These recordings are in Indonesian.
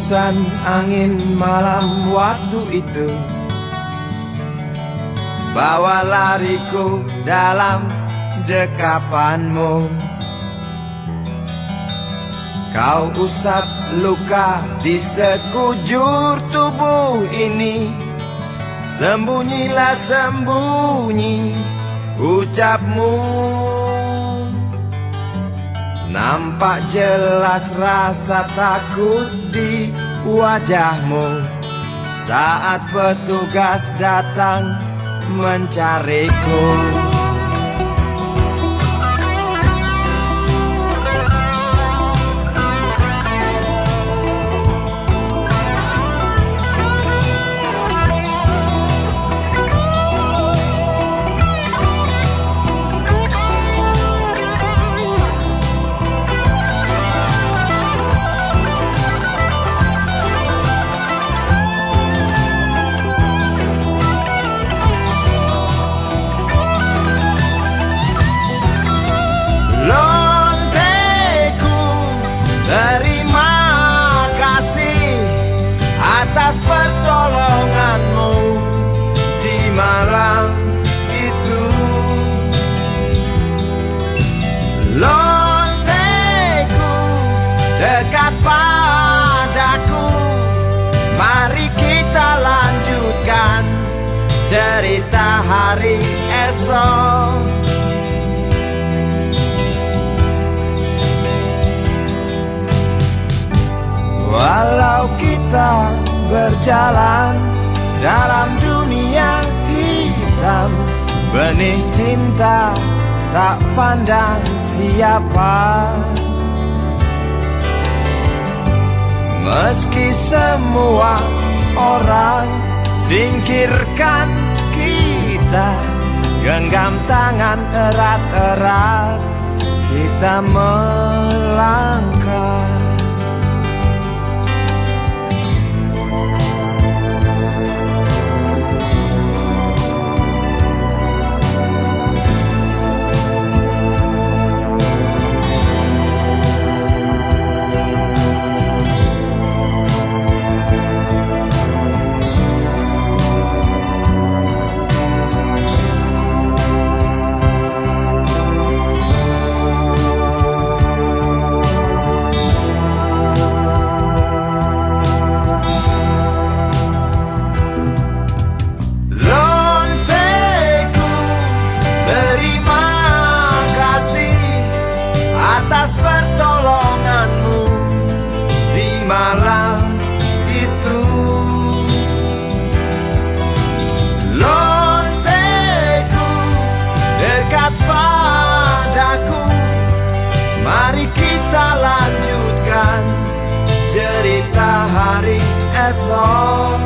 Hembusan angin malam waktu itu bawa lariku dalam dekapanmu. Kau usap luka di sekujur tubuh ini. Sembunyilah sembunyi ucapmu. Nampak jelas rasa takut di wajahmu saat petugas datang mencariku. Terima kasih atas pertolonganmu di malam itu. Lonteku dekat padaku. Mari kita lanjutkan cerita hari esok. Walau kita berjalan dalam dunia hitam, benih cinta tak pandang siapa. Meski semua orang singkirkan kita, genggam tangan erat-erat kita melangkah. Atas pertolonganmu di malam itu. Lonteku dekat padaku. Mari kita lanjutkan cerita hari esok.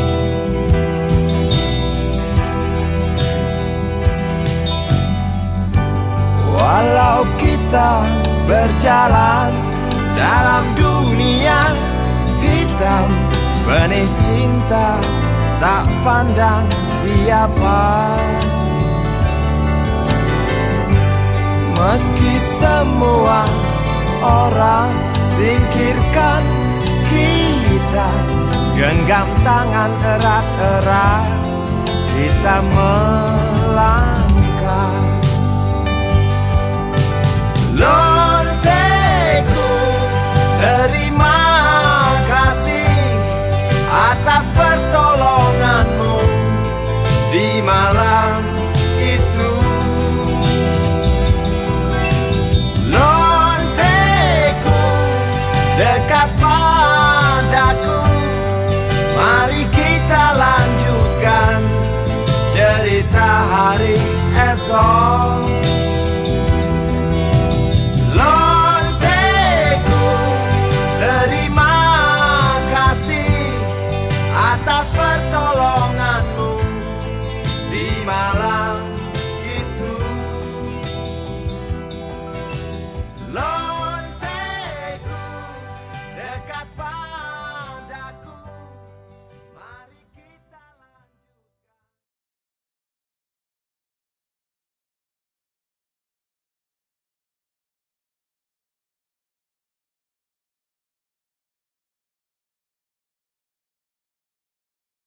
Walau kita berjalan dalam dunia hitam, benih cinta tak pandang siapa. Meski semua orang singkirkan kita, genggam tangan erat-erat kita melangkah. Lonteku, terima kasih atas